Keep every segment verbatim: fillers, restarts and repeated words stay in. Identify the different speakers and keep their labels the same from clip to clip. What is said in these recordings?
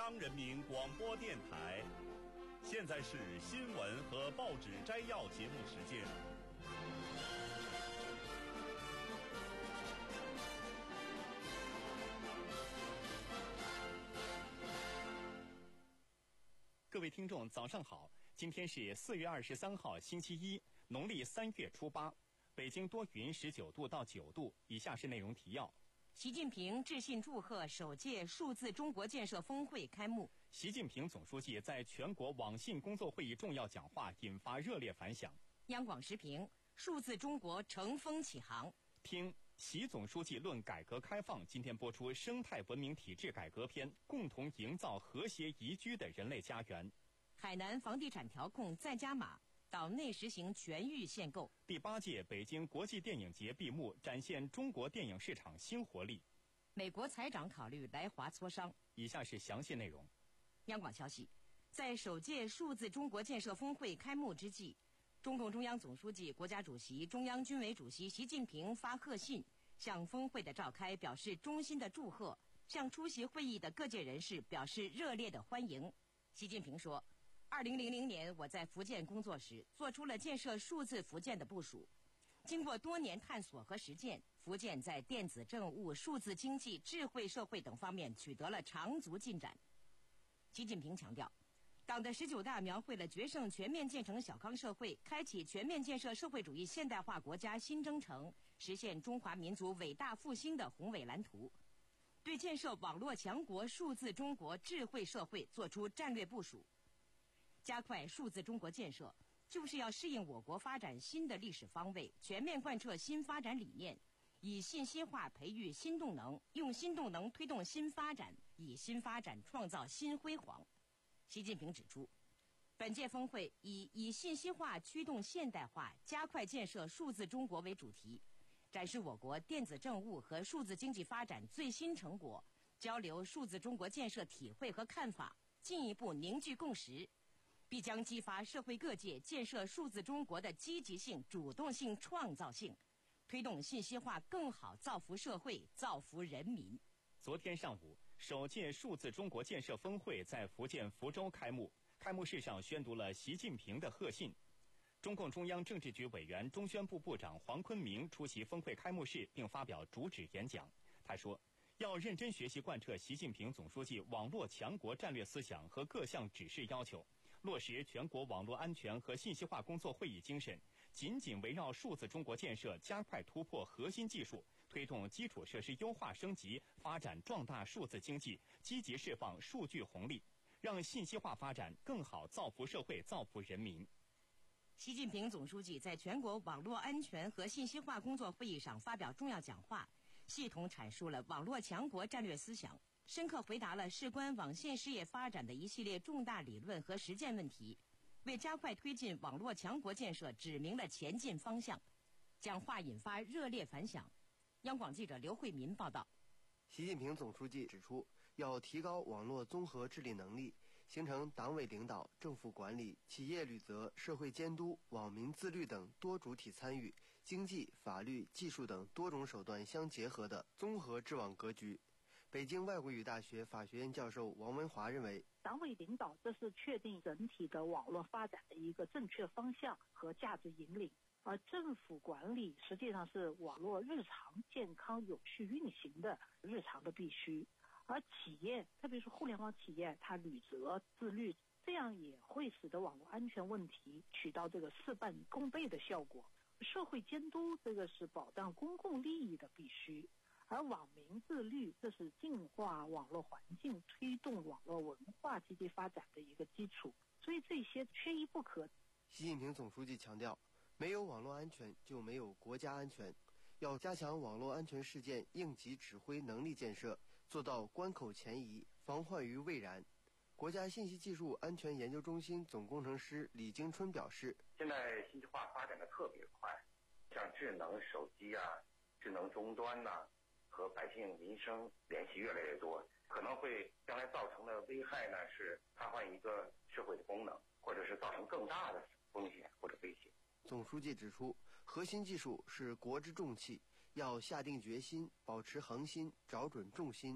Speaker 1: 央人民广播电台。现在是新闻和报纸摘要节目时间。
Speaker 2: 各位听众，早上好！今天是四月二十三号，星期一，农历三月初八。北京多云，十九度到九度。以下是内容提要：
Speaker 3: 习近平致信祝贺首届数字中国建设峰会开幕。
Speaker 2: 习近平总书记在全国网信工作会议重要讲话引发热烈反响。
Speaker 3: 央广时评：数字中国乘风起航。
Speaker 2: 听习总书记论改革开放，今天播出生态文明体制改革篇，共同营造和谐宜居的人类家园。
Speaker 3: 海南房地产调控再加码，岛内实行全域限购。
Speaker 2: 第八届北京国际电影节闭幕，展现中国电影市场新活力。
Speaker 3: 美国财长考虑来华磋商。
Speaker 2: 以下是详细内容。
Speaker 3: 央广消息，在首届数字中国建设峰会开幕之际，中共中央总书记、国家主席、中央军委主席习近平发贺信，向峰会的召开表示衷心的祝贺，向出席会议的各界人士表示热烈的欢迎。习近平说，二零零零年我在福建工作时，做出了建设数字福建的部署。经过多年探索和实践，福建在电子政务、数字经济、智慧社会等方面取得了长足进展。习近平强调，党的十九大描绘了决胜全面建成小康社会、开启全面建设社会主义现代化国家新征程、实现中华民族伟大复兴的宏伟蓝图，对建设网络强国、数字中国、智慧社会作出战略部署。加快数字中国建设，就是要适应我国发展新的历史方位，全面贯彻新发展理念，以信息化培育新动能，用新动能推动新发展，以新发展创造新辉煌。习近平指出，本届峰会以以信息化驱动现代化，加快建设数字中国为主题，展示我国电子政务和数字经济发展最新成果，交流数字中国建设体会和看法，进一步凝聚共识，必将激发社会各界建设数字中国的积极性、主动性、创造性，推动信息化更好造福社会、造福人民。
Speaker 2: 昨天上午，首届数字中国建设峰会在福建福州开幕。开幕式上宣读了习近平的贺信。中共中央政治局委员、中宣部部长黄坤明出席峰会开幕式并发表主旨演讲。他说，要认真学习贯彻习近平总书记网络强国战略思想和各项指示要求，落实全国网络安全和信息化工作会议精神，紧紧围绕数字中国建设加快突破核心技术，推动基础设施优化升级，发展壮大数字经济，积极释放数据红利，让信息化发展更好造福社会、造福人民。
Speaker 3: 习近平总书记在全国网络安全和信息化工作会议上发表重要讲话，系统阐述了网络强国战略思想，深刻回答了事关网信事业发展的一系列重大理论和实践问题，为加快推进网络强国建设指明了前进方向。讲话引发热烈反响。央广记者刘慧民报道。
Speaker 4: 习近平总书记指出，要提高网络综合治理能力，形成党委领导、政府管理、企业履责、社会监督、网民自律等多主体参与、经济、法律、技术等多种手段相结合的综合治网格局。北京外国语大学法学院教授王文华认为，
Speaker 5: 党委领导这是确定整体的网络发展的一个正确方向和价值引领，而政府管理实际上是网络日常健康有序运行的日常的必须，而企业特别是互联网企业它履责自律，这样也会使得网络安全问题起到这个事半功倍的效果。社会监督这个是保障公共利益的必须，而网民自律这是净化网络环境、推动网络文化积极发展的一个基础，所以这些缺一不可。
Speaker 4: 习近平总书记强调，没有网络安全就没有国家安全，要加强网络安全事件应急指挥能力建设，做到关口前移，防患于未然。国家信息技术安全研究中心总工程师李京春表示，
Speaker 6: 现在信息化发展的特别快，像智能手机啊、智能终端呐、啊，和百姓民生联系越来越多，可能会将来造成的危害呢是瘫痪一个社会的功能，或者是造成更大的风险或者威胁。
Speaker 4: 总书记指出，核心技术是国之重器，要下定决心，保持恒心，找准重心，加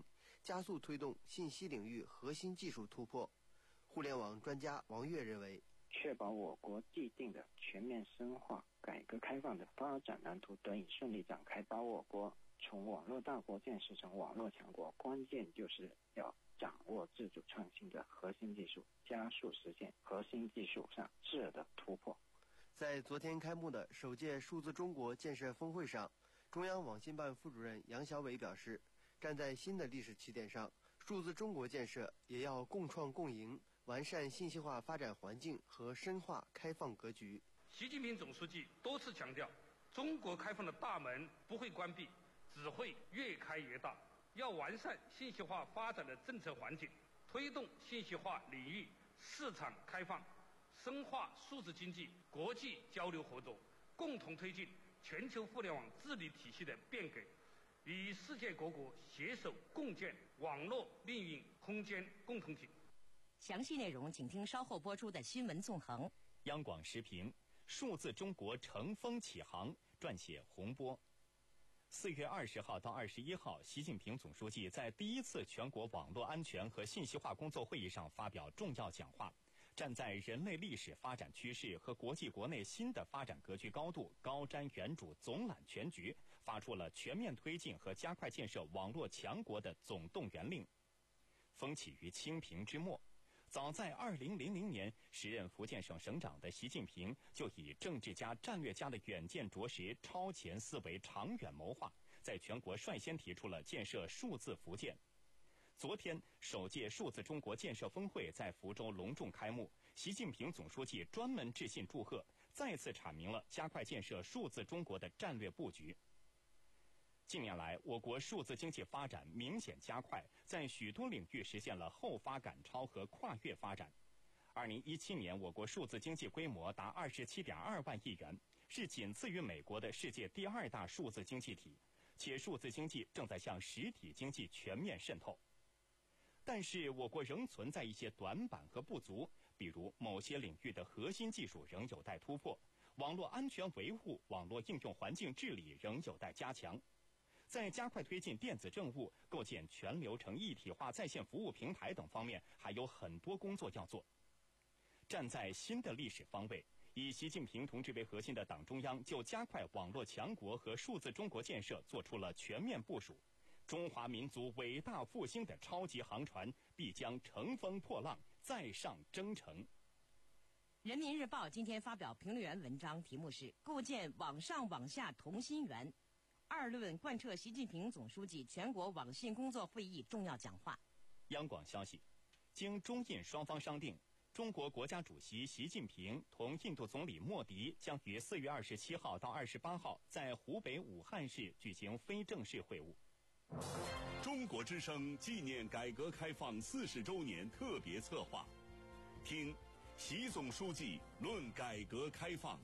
Speaker 4: 加速推动信息领域核心技术突破。互联网专家王跃认为，
Speaker 7: 确保我国既定的全面深化改革开放的发展蓝图得以顺利展开，把我国从网络大国建设成网络强国，关键就是要掌握自主创新的核心技术，加速实现核心技术上质的突破。
Speaker 4: 在昨天开幕的首届数字中国建设峰会上，中央网信办副主任杨小伟表示，站在新的历史起点上，数字中国建设也要共创共赢，完善信息化发展环境和深化开放格局。
Speaker 8: 习近平总书记多次强调，中国开放的大门不会关闭，只会越开越大。要完善信息化发展的政策环境，推动信息化领域市场开放，深化数字经济国际交流合作，共同推进全球互联网治理体系的变革，与世界各国携手共建网络命运空间共同体。
Speaker 3: 详细内容请听稍后播出的新闻纵横。
Speaker 2: 央广时评：数字中国乘风起航，撰写洪波。四月二十号到二十一号，习近平总书记在第一次全国网络安全和信息化工作会议上发表重要讲话，站在人类历史发展趋势和国际国内新的发展格局高度，高瞻远瞩，总揽全局，发出了全面推进和加快建设网络强国的总动员令。风起于清平之末，早在二零零零年，时任福建省省长的习近平就以政治家、战略家的远见卓识、超前思维、长远谋划，在全国率先提出了建设数字福建。昨天，首届数字中国建设峰会在福州隆重开幕，习近平总书记专门致信祝贺，再次阐明了加快建设数字中国的战略布局。近年来，我国数字经济发展明显加快，在许多领域实现了后发赶超和跨越发展。二零一七年，我国数字经济规模达二十七点二万亿元，是仅次于美国的世界第二大数字经济体，且数字经济正在向实体经济全面渗透。但是，我国仍存在一些短板和不足，比如某些领域的核心技术仍有待突破，网络安全维护、网络应用环境治理仍有待加强。在加快推进电子政务、构建全流程一体化在线服务平台等方面，还有很多工作要做。站在新的历史方位，以习近平同志为核心的党中央就加快网络强国和数字中国建设做出了全面部署。中华民族伟大复兴的超级航船必将乘风破浪，再上征程。
Speaker 3: 人民日报今天发表评论员文章，题目是构建网上网下同心圆，二论贯彻习近平总书记全国网信工作会议重要讲话。
Speaker 2: 央广消息，经中印双方商定，中国国家主席习近平同印度总理莫迪将于四月二十七号到二十八号在湖北武汉市举行非正式会晤。
Speaker 1: 中国之声纪念改革开放四十周年特别策划，听习总书记论改革开放。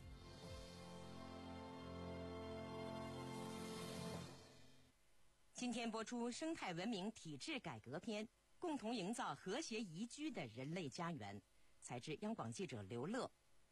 Speaker 3: 今天播出生态文明体制改革篇，共同营造和谐宜居的人类家园。采自央广记者刘乐。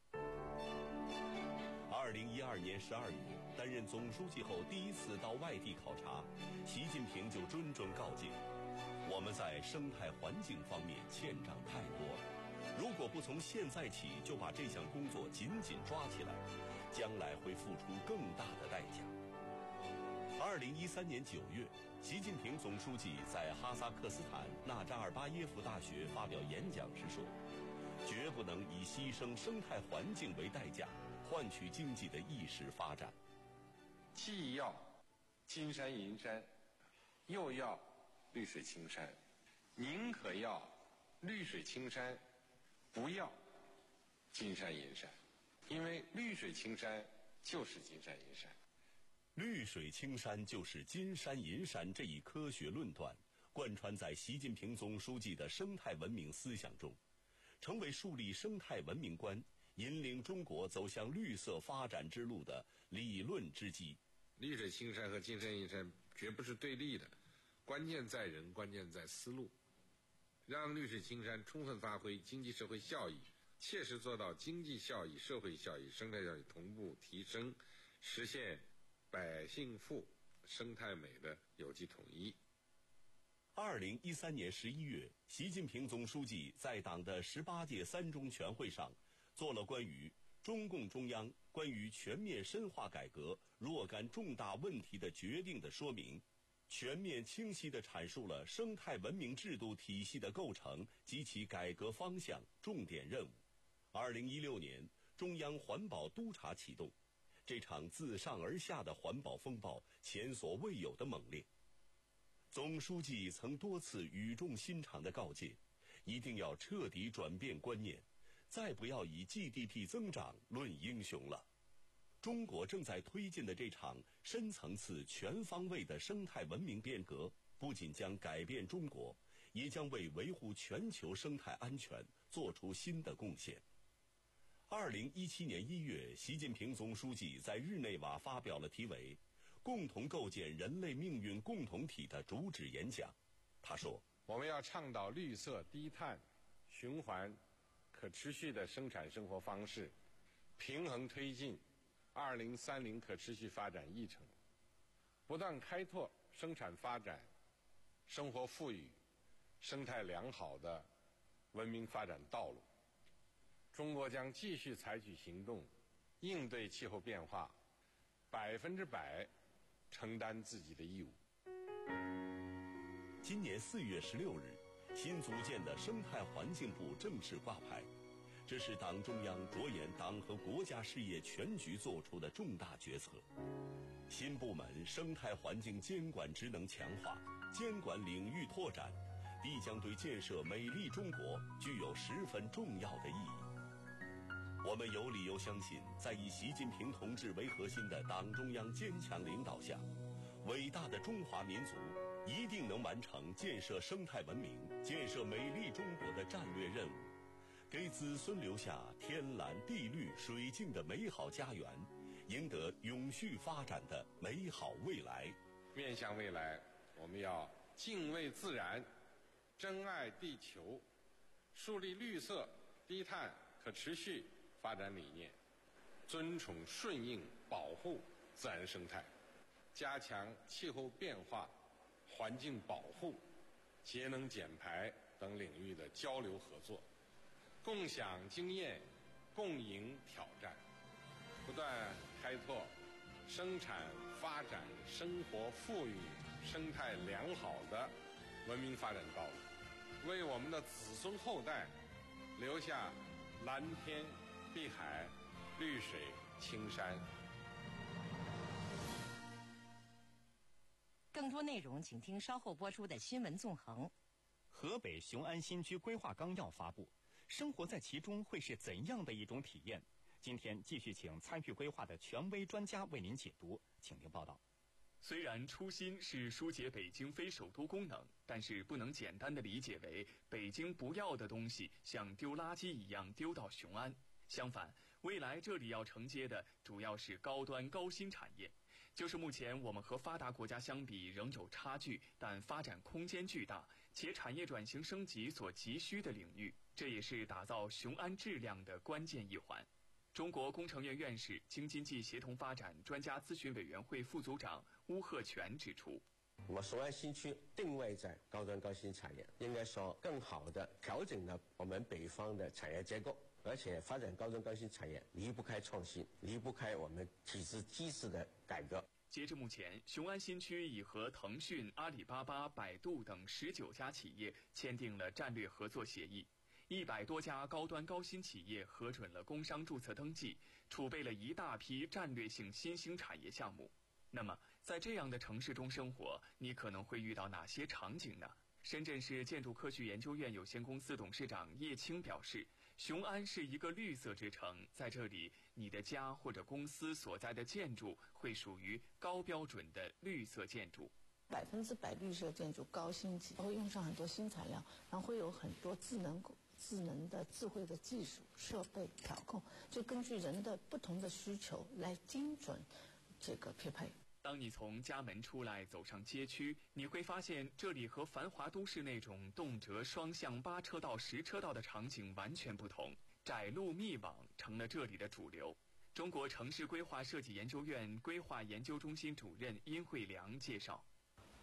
Speaker 1: 二零一二年十二月，担任总书记后第一次到外地考察，习近平就谆谆告诫：我们在生态环境方面欠账太多了，如果不从现在起就把这项工作紧紧抓起来，将来会付出更大的代价。二零一三年九月，习近平总书记在哈萨克斯坦纳扎尔巴耶夫大学发表演讲时说，绝不能以牺牲生态环境为代价，换取经济的一时发展。
Speaker 9: 既要金山银山，又要绿水青山，宁可要绿水青山，不要金山银山，因为绿水青山就是金山银山。
Speaker 1: 绿水青山就是金山银山这一科学论断，贯穿在习近平总书记的生态文明思想中，成为树立生态文明观、引领中国走向绿色发展之路的理论之基。
Speaker 9: 绿水青山和金山银山绝不是对立的，关键在人，关键在思路。让绿水青山充分发挥经济社会效益，切实做到经济效益、社会效益、生态效益同步提升，实现百姓富、生态美的有机统一。
Speaker 1: 二二零一三年十一月，习近平总书记在党的十八届三中全会上做了关于中共中央关于全面深化改革若干重大问题的决定的说明，全面清晰地阐述了生态文明制度体系的构成及其改革方向、重点任务。二零一六年，中央环保督察启动，这场自上而下的环保风暴前所未有的猛烈。总书记曾多次语重心长地告诫，一定要彻底转变观念，再不要以 G D P 增长论英雄了。中国正在推进的这场深层次、全方位的生态文明变革，不仅将改变中国，也将为维护全球生态安全做出新的贡献。二零一七年一月，习近平总书记在日内瓦发表了题为共同构建人类命运共同体的主旨演讲。他说，
Speaker 9: 我们要倡导绿色、低碳、循环、可持续的生产生活方式，平衡推进二零三零可持续发展议程，不断开拓生产发展、生活富裕、生态良好的文明发展道路。中国将继续采取行动，应对气候变化，百分之百承担自己的义务。
Speaker 1: 今年四月十六日，新组建的生态环境部正式挂牌，这是党中央着眼党和国家事业全局作出的重大决策。新部门生态环境监管职能强化，监管领域拓展，必将对建设美丽中国具有十分重要的意义。我们有理由相信，在以习近平同志为核心的党中央坚强领导下，伟大的中华民族一定能完成建设生态文明、建设美丽中国的战略任务，给子孙留下天蓝地绿水静的美好家园，赢得永续发展的美好未来。
Speaker 9: 面向未来，我们要敬畏自然，珍爱地球，树立绿色、低碳、可持续发展理念，尊崇顺应保护自然生态，加强气候变化、环境保护、节能减排等领域的交流合作，共享经验，共赢挑战，不断开拓生产发展、生活富裕、生态良好的文明发展道路，为我们的子孙后代留下蓝天碧海、绿水青山。
Speaker 3: 更多内容请听稍后播出的新闻纵横。
Speaker 2: 河北雄安新区规划纲要发布，生活在其中会是怎样的一种体验？今天继续请参与规划的权威专家为您解读，请听报道。
Speaker 10: 虽然初心是疏解北京非首都功能，但是不能简单的理解为北京不要的东西像丢垃圾一样丢到雄安。相反，未来这里要承接的主要是高端高新产业，就是目前我们和发达国家相比仍有差距，但发展空间巨大，且产业转型升级所急需的领域，这也是打造雄安质量的关键一环。中国工程院院士、京津冀协同发展专家咨询委员会副组长邬贺全指出，
Speaker 11: 我们雄安新区定位在高端高新产业，应该说更好地调整了我们北方的产业结构，而且发展高端高新产业离不开创新，离不开我们体制机制的改革。
Speaker 10: 截至目前，雄安新区已和腾讯、阿里巴巴、百度等十九家企业签订了战略合作协议，一百多家高端高新企业核准了工商注册登记，储备了一大批战略性新兴产业项目。那么，在这样的城市中生活，你可能会遇到哪些场景呢？深圳市建筑科学研究院有限公司董事长叶青表示，雄安是一个绿色之城，在这里，你的家或者公司所在的建筑会属于高标准的绿色建筑。
Speaker 12: 百分之百绿色建筑高新级，会用上很多新材料，然后会有很多智能智能的智慧的技术设备调控，就根据人的不同的需求来精准这个匹配。
Speaker 10: 当你从家门出来走上街区，你会发现这里和繁华都市那种动辄双向八车道、十车道的场景完全不同，窄路密网成了这里的主流。中国城市规划设计研究院规划研究中心主任殷慧良介绍，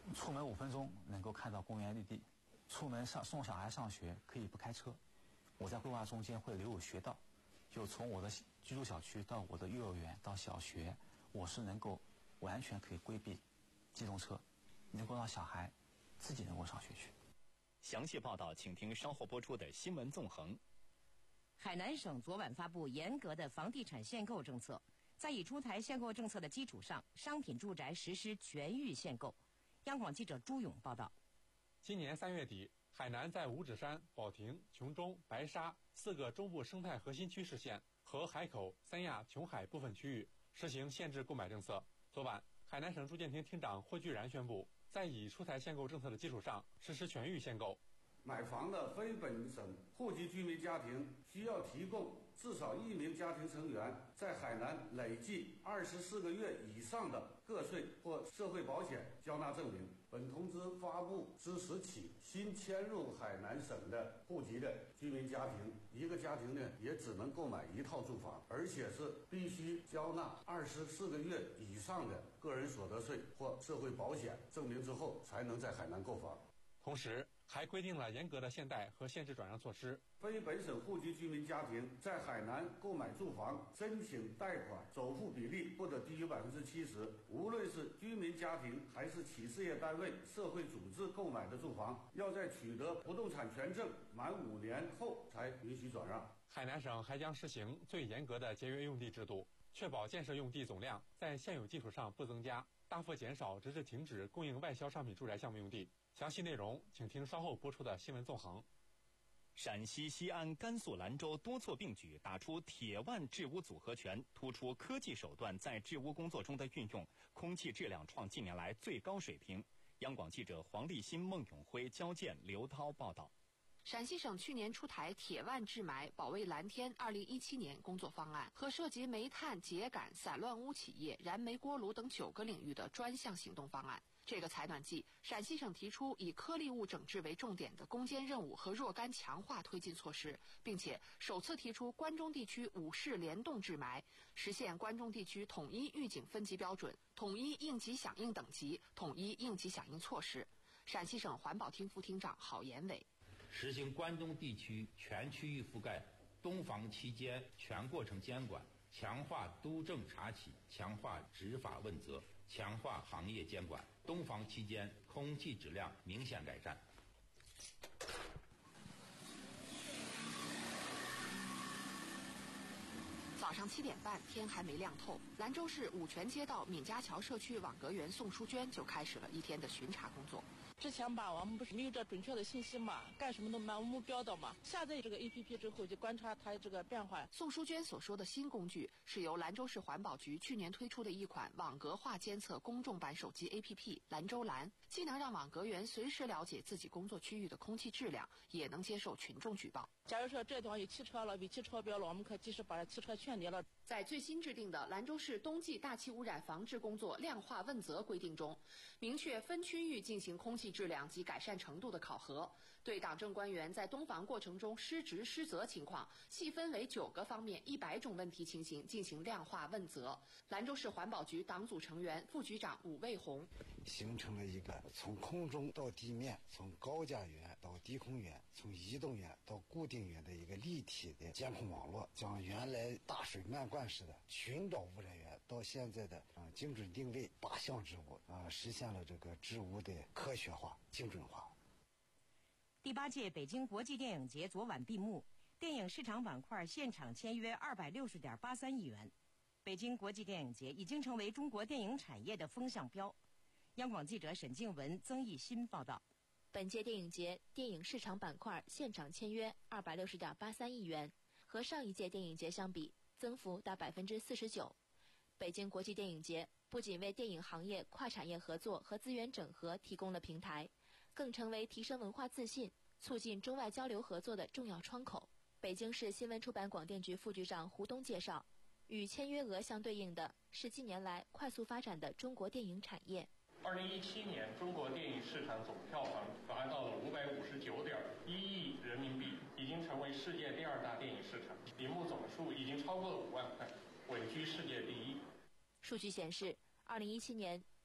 Speaker 13: 出门五分钟能够看到公园绿地，出门上送小孩上学可以不开车。我在规划中间会留有学道，就从我的居住小区到我的幼儿园到小学，我是能够完全可以规避机动车，能够让小孩自己能够上学去。
Speaker 2: 详细报道请听稍后播出的新闻纵横。
Speaker 3: 海南省昨晚发布严格的房地产限购政策，在已出台限购政策的基础上，商品住宅实施全域限购。央广记者朱勇报道。
Speaker 14: 今年三月底，海南在五指山、保亭、琼中、白沙四个中部生态核心区市县和海口、三亚、琼海部分区域实行限制购买政策。昨晚，海南省住建厅厅长霍居然宣布，在已出台限购政策的基础上，实施全域限购。
Speaker 15: 买房的非本省户籍居民家庭需要提供至少一名家庭成员在海南累计二十四个月以上的个税或社会保险缴纳证明。本通知发布之时起，新迁入海南省的户籍的居民家庭，一个家庭呢也只能购买一套住房，而且是必须交纳二十四个月以上的个人所得税或社会保险证明之后，才能在海南购房。
Speaker 14: 同时，还规定了严格的限贷和限制转让措施。
Speaker 15: 非本省户籍居民家庭在海南购买住房，申请贷款首付比例不得低于百分之七十。无论是居民家庭还是企事业单位、社会组织购买的住房，要在取得不动产权证满五年后才允许转让。
Speaker 14: 海南省还将实行最严格的节约用地制度，确保建设用地总量在现有基础上不增加，大幅减少直至停止供应外销商品住宅项目用地。详细内容请听稍后播出的新闻纵横。
Speaker 2: 陕西西安、甘肃兰州多措并举，打出铁腕治污组合拳，突出科技手段在治污工作中的运用，空气质量创近年来最高水平。央广记者黄立新、孟永辉、焦健、刘涛报道。
Speaker 16: 陕西省去年出台铁腕治霾、保卫蓝天二零一七年工作方案和涉及煤炭、秸秆、散乱污企业、燃煤锅炉等九个领域的专项行动方案。这个采暖季，陕西省提出以颗粒物整治为重点的攻坚任务和若干强化推进措施，并且首次提出关中地区五市联动治霾，实现关中地区统一预警分级标准、统一应急响应等级、统一应急响应措施。陕西省环保厅副厅长郝延伟。
Speaker 17: 实行关中地区全区域覆盖，冬防期间全过程监管，强化督政查起，强化执法问责，强化行业监管。冬防期间空气质量明显改善。
Speaker 16: 早上七点半，天还没亮透，兰州市五泉街道闵家桥社区网格员宋淑娟就开始了一天的巡查工作。
Speaker 18: 之前吧，我们不是没有这准确的信息嘛，干什么都漫无目标的嘛。下载这个 A P P 之后，就观察它这个变化。
Speaker 16: 宋淑娟所说的新工具，是由兰州市环保局去年推出的一款网格化监测公众版手机 A P P 兰州蓝，既能让网格员随时了解自己工作区域的空气质量，也能接受群众举报。
Speaker 18: 假如说这地方有汽车了，违纪超标了，我们可及时把汽车劝离了。
Speaker 16: 在最新制定的兰州市冬季大气污染防治工作量化问责规定中，明确分区域进行空气质量及改善程度的考核，对党政官员在冬防过程中失职失责情况，细分为九个方面一百种问题情形进行量化问责。兰州市环保局党组成员、副局长武卫红，
Speaker 19: 形成了一个从空中到地面、从高架源到低空源、从移动源到固定源的一个立体的监控网络，将原来大水漫灌式的寻找污染源到现在的啊、呃、精准定位靶向治污啊、呃，实现了这个治污的科学化、精准化。
Speaker 3: 第八届北京国际电影节昨晚闭幕，电影市场板块现场签约二百六十点八三亿元。北京国际电影节已经成为中国电影产业的风向标。央广记者沈静文、曾义新报道。
Speaker 20: 本届电影节电影市场板块现场签约二百六十点八三亿元，和上一届电影节相比，增幅达百分之四十九。北京国际电影节不仅为电影行业跨产业合作和资源整合提供了平台，更成为提升文化自信、促进中外交流合作的重要窗口。北京市新闻出版广电局副局长胡东介绍，与签约额相对应的是近年来快速发展的中国电影产业。
Speaker 21: 二零一七年，中国电影市场总票房达到了五百五十九点一亿人民币，已经成为世界第二大电影市场，银幕总数已经超过了五万块，稳居世界第一。
Speaker 20: 数据显示，二零一七年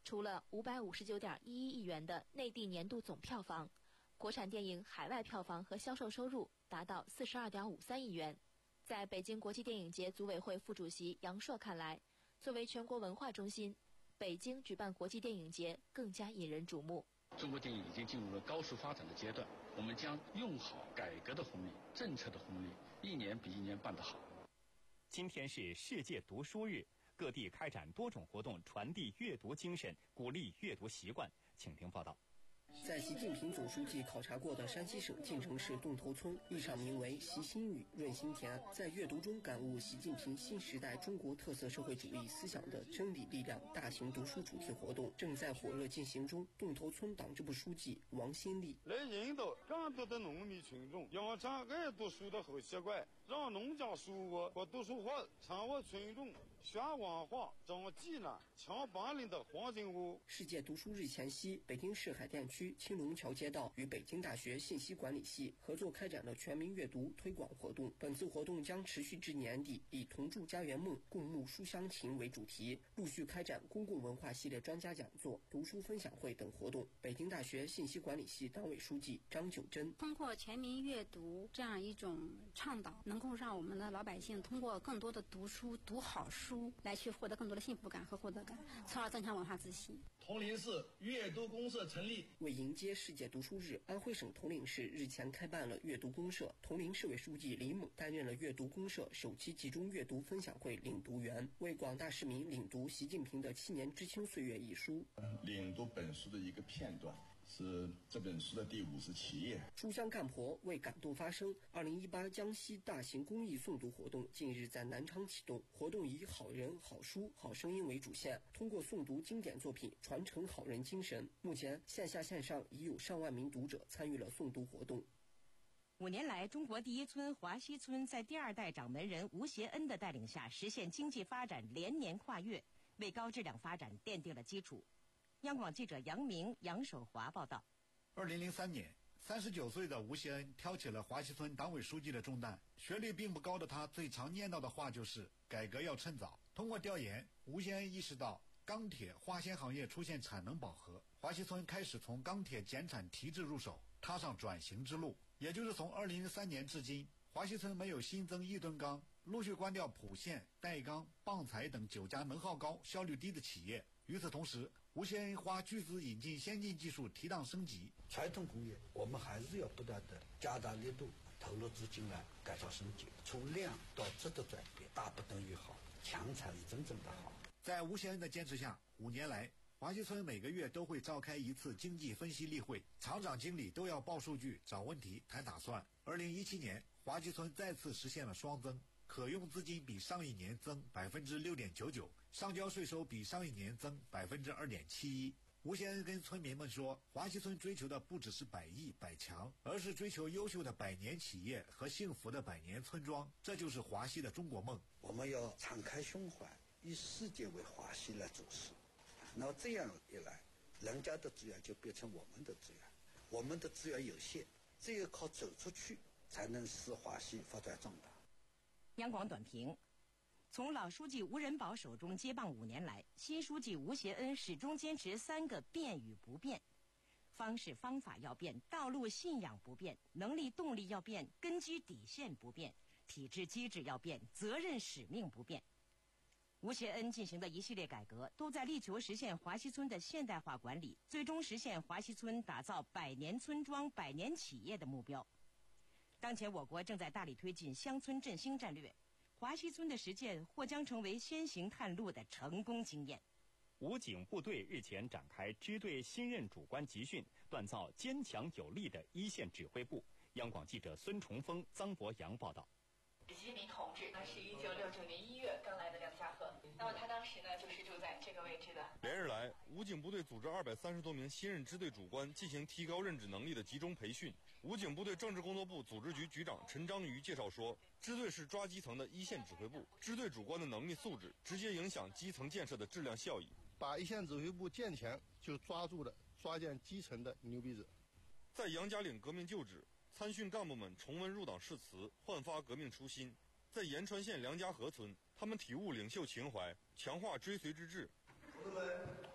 Speaker 20: 除了五百五十九点一一亿元的内地年度总票房，国产电影海外票房和销售收入达到四十二点五三亿元。在北京国际电影节组委会副主席杨朔看来，作为全国文化中心，北京举办国际电影节更加引人瞩目。
Speaker 5: 中国电影已经进入了高速发展的阶段，我们将用好改革的红利、政策的红利，一年比一年办得好。
Speaker 2: 今天是世界读书日，各地开展多种活动，传递阅读精神，鼓励阅读习惯。请听报道。
Speaker 22: 在习近平总书记考察过的山西省晋城市洞头村，一场名为“习心语，润心田”，在阅读中感悟习近平新时代中国特色社会主义思想的真理力量大型读书主题活动正在火热进行中。洞头村党支部书记王新立
Speaker 23: 来引导更多的农民群众养成爱读书的好习惯，让农家书屋和读书会成为群众学文化、长技能、强本领的黄金屋。
Speaker 22: 世界读书日前夕，北京市海淀区青龙桥街道与北京大学信息管理系合作开展了全民阅读推广活动。本次活动将持续至年底，以同筑家园梦，共沐书香情为主题，陆续开展公共文化系列专家讲座、读书分享会等活动。北京大学信息管理系党委书记张九珍
Speaker 24: 通过全民阅读这样一种倡导，能够让我们的老百姓通过更多的读书、读好书来去获得更多的幸福感和获得感，从而增强文化自信。
Speaker 25: 铜陵市阅读公社成立。
Speaker 22: 为迎接世界读书日，安徽省铜陵市日前开办了阅读公社，铜陵市委书记李猛担任了阅读公社首期集中阅读分享会领读员，为广大市民领读习近平的《七年知青岁月》一书。
Speaker 26: 领读本书的一个片段，是这本书的第五十七页。
Speaker 22: 书香干婆为感动发声。二零一八江西大型公益诵读活动近日在南昌启动，活动以好人、好书、好声音为主线，通过诵读经典作品传承好人精神。目前线下线上已有上万名读者参与了诵读活动。
Speaker 3: 五年来，中国第一村华西村在第二代掌门人吴协恩的带领下，实现经济发展连年跨越，为高质量发展奠定了基础。央广记者杨明、杨守华报道。
Speaker 27: 二零零三年，三十九岁的吴协恩挑起了华西村党委书记的重担。学历并不高的他，最常念叨的话就是改革要趁早。通过调研，吴协恩意识到钢铁、化纤行业出现产能饱和，华西村开始从钢铁减产提质入手，踏上转型之路。也就是从二零零三年至今，华西村没有新增一吨钢，陆续关掉浦线、岱钢、棒材等九家能耗高、效率低的企业。与此同时，吴协恩花巨资引进先进技术，提档升级。
Speaker 28: 传统工业我们还是要不断的加大力度，投入资金来改造升级，从量到质的转变，大不等于好，强才是真正的好。
Speaker 27: 在吴协恩的坚持下，五年来华西村每个月都会召开一次经济分析例会，厂长经理都要报数据、找问题、谈打算。二零一七年，华西村再次实现了双增，可用资金比上一年增百分之六点九九，上交税收比上一年增百分之二点七一。吴协恩跟村民们说，华西村追求的不只是百亿百强，而是追求优秀的百年企业和幸福的百年村庄，这就是华西的中国梦。
Speaker 28: 我们要敞开胸怀，以世界为华西来做事。那这样一来，人家的资源就变成我们的资源，我们的资源有限，只有靠走出去，才能使华西发展壮大。
Speaker 3: 央广短评：从老书记吴仁宝手中接棒五年来，新书记吴协恩始终坚持三个变与不变：方式方法要变，道路信仰不变，能力动力要变，根基底线不变，体制机制要变，责任使命不变。吴协恩进行的一系列改革，都在力求实现华西村的现代化管理，最终实现华西村打造百年村庄、百年企业的目标。当前我国正在大力推进乡村振兴战略，华西村的实践或将成为先行探路的成功经验。
Speaker 2: 武警部队日前展开支队新任主官集训，锻造坚强有力的一线指挥部。央广记者孙崇峰、臧博洋报道。
Speaker 29: 习近平同志，他是一九六九年一月刚来的梁家河，那么他当时呢就是住在这个位置的。
Speaker 30: 连日来，武警部队组织二百三十多名新任支队主官进行提高任职能力的集中培训。武警部队政治工作部组织局局长陈章瑜介绍说，支队是抓基层的一线指挥部，支队主官的能力素质直接影响基层建设的质量效益。
Speaker 31: 把一线指挥部建前，就抓住了抓建基层的牛鼻子。
Speaker 30: 在杨家岭革命旧址，参训干部们重温入党誓词，焕发革命初心。在延川县梁家河村，他们体悟领袖情怀，强化追随之志。
Speaker 32: 同志们，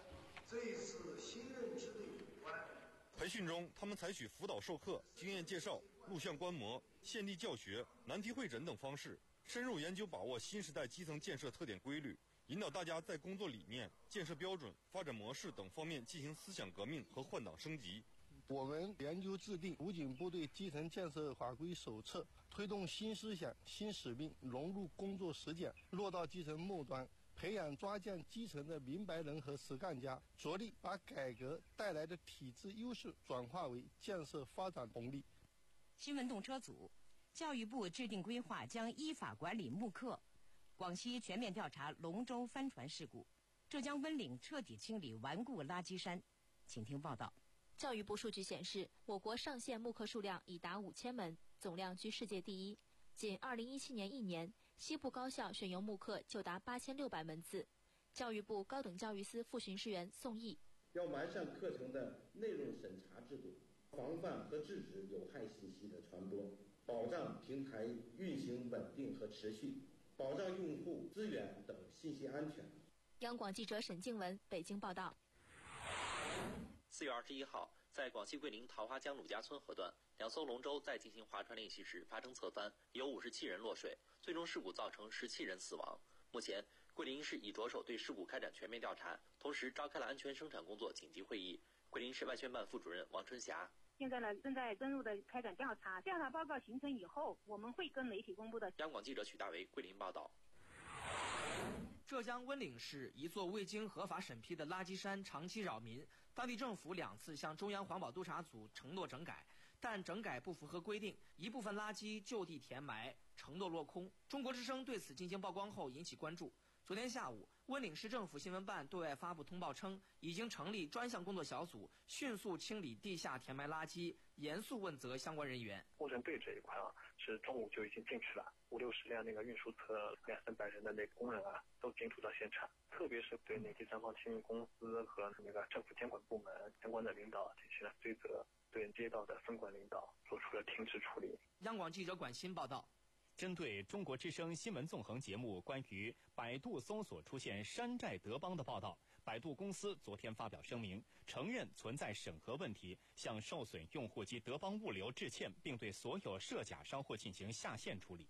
Speaker 1: 这次新任支队主官。
Speaker 30: 培训中，他们采取辅导授课、经验介绍、录像观摩、现地教学、难题会诊等方式，深入研究把握新时代基层建设特点规律，引导大家在工作理念、建设标准、发展模式等方面进行思想革命和换挡升级。
Speaker 31: 我们研究制定武警部队基层建设法规手册，推动新思想、新使命融入工作实践，落到基层末端，培养抓建基层的明白人和实干家，着力把改革带来的体制优势转化为建设发展红利。
Speaker 3: 新闻动车组，教育部制定规划，将依法管理慕课。广西全面调查龙舟帆船事故，浙江温岭彻底清理顽固垃圾山。请听报道。
Speaker 20: 教育部数据显示，我国上线慕课数量已达五千门，总量居世界第一。仅二零一七年一年，西部高校选优慕课就达八千六百门次。教育部高等教育司副巡视员宋毅：
Speaker 4: 要完善课程的内容审查制度，防范和制止有害信息的传播，保障平台运行稳定和持续，保障用户资源等信息安全。
Speaker 20: 央广记者沈静文北京报道。
Speaker 6: 四月二十一号，在广西桂林桃花江鲁家村河段，两艘龙舟在进行划船练习时发生侧翻，有五十七人落水，最终事故造成十七人死亡。目前，桂林市已着手对事故开展全面调查，同时召开了安全生产工作紧急会议。桂林市外宣办副主任王春霞：
Speaker 7: 现在呢，正在深入的开展调查，调查报告形成以后，我们会跟媒体公布的。
Speaker 6: 央广记者许大为桂林报道。
Speaker 8: 浙江温岭市一座未经合法审批的垃圾山长期扰民，当地政府两次向中央环保督察组承诺整改，但整改不符合规定，一部分垃圾就地填埋，承诺落空。中国之声对此进行曝光后引起关注。昨天下午，温岭市政府新闻办对外发布通报称，已经成立专项工作小组，迅速清理地下填埋垃圾，严肃问责相关人员。
Speaker 9: 工程队这一块啊，是中午就已经进去了，五六十辆那个运输车，两三百人的那个工人啊，都进驻到现场。特别是对那第三方清运公司和那个政府监管部门相关的领导进行了追责，对街道的分管领导做出了停职处理。
Speaker 8: 央广记者管鑫报道。
Speaker 2: 针对中国之声新闻纵横节目关于百度搜索出现山寨德邦的报道，百度公司昨天发表声明，承认存在审核问题，向受损用户及德邦物流致歉，并对所有涉假商户进行下线处理。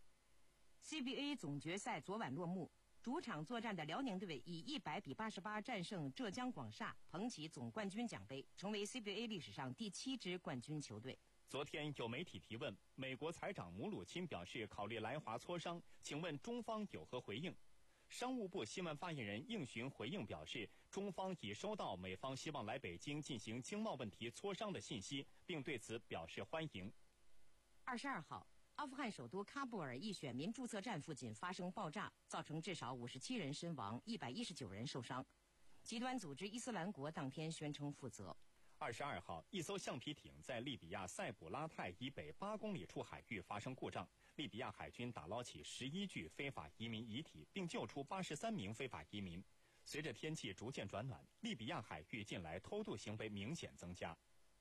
Speaker 3: C B A 总决赛昨晚落幕，主场作战的辽宁队以一百比八十八战胜浙江广厦，捧起总冠军奖杯，成为 C B A 历史上第七支冠军球队。
Speaker 2: 昨天有媒体提问，美国财长姆鲁钦表示考虑来华磋商，请问中方有何回应？商务部新闻发言人应询回应表示，中方已收到美方希望来北京进行经贸问题磋商的信息，并对此表示欢迎。
Speaker 3: 二十二号，阿富汗首都喀布尔一选民注册站附近发生爆炸，造成至少五十七人身亡，一百一十九人受伤。极端组织伊斯兰国当天宣称负责。
Speaker 2: 二十二号，一艘橡皮艇在利比亚塞普拉泰以北八公里处海域发生故障，利比亚海军打捞起十一具非法移民遗体，并救出八十三名非法移民。随着天气逐渐转暖，利比亚海域近来偷渡行为明显增加。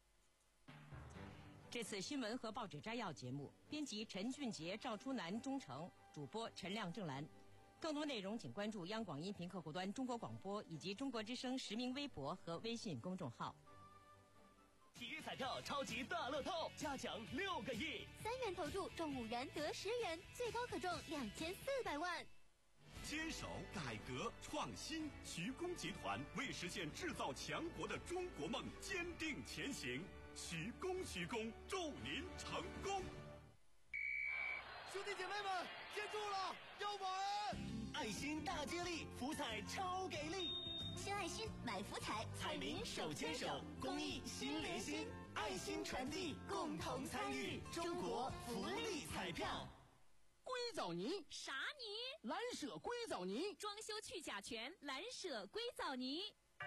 Speaker 3: 这次新闻和报纸摘要节目，编辑陈俊杰、赵初南、钟诚，主播陈亮、郑兰。更多内容请关注央广音频客户端中国广播以及中国之声实名微博和微信公众号。
Speaker 10: 体育彩票超级大乐透，加奖六个亿，
Speaker 11: 三元投注中五元得十元，最高可中两千四百万。
Speaker 12: 坚守改革创新，徐工集团为实现制造强国的中国梦坚定前行。徐工，徐工，祝您成功！
Speaker 10: 兄弟姐妹们，接住了，要玩！爱心大接力，福彩超给力！
Speaker 11: 新爱心买福彩，
Speaker 10: 彩民手牵手，公益心连心，爱心传递，共同参与中国福利彩票。
Speaker 13: 硅藻泥
Speaker 11: 啥泥？
Speaker 13: 蓝舍硅藻泥，
Speaker 11: 装修去甲醛，蓝舍硅藻泥。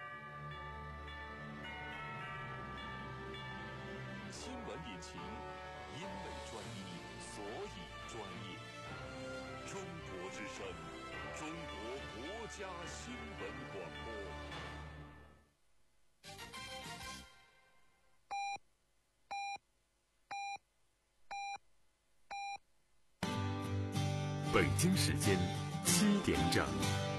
Speaker 15: 新闻引擎，因为专一，所以专业。中国之声，中国国家新闻广播。
Speaker 32: 北京时间七点整。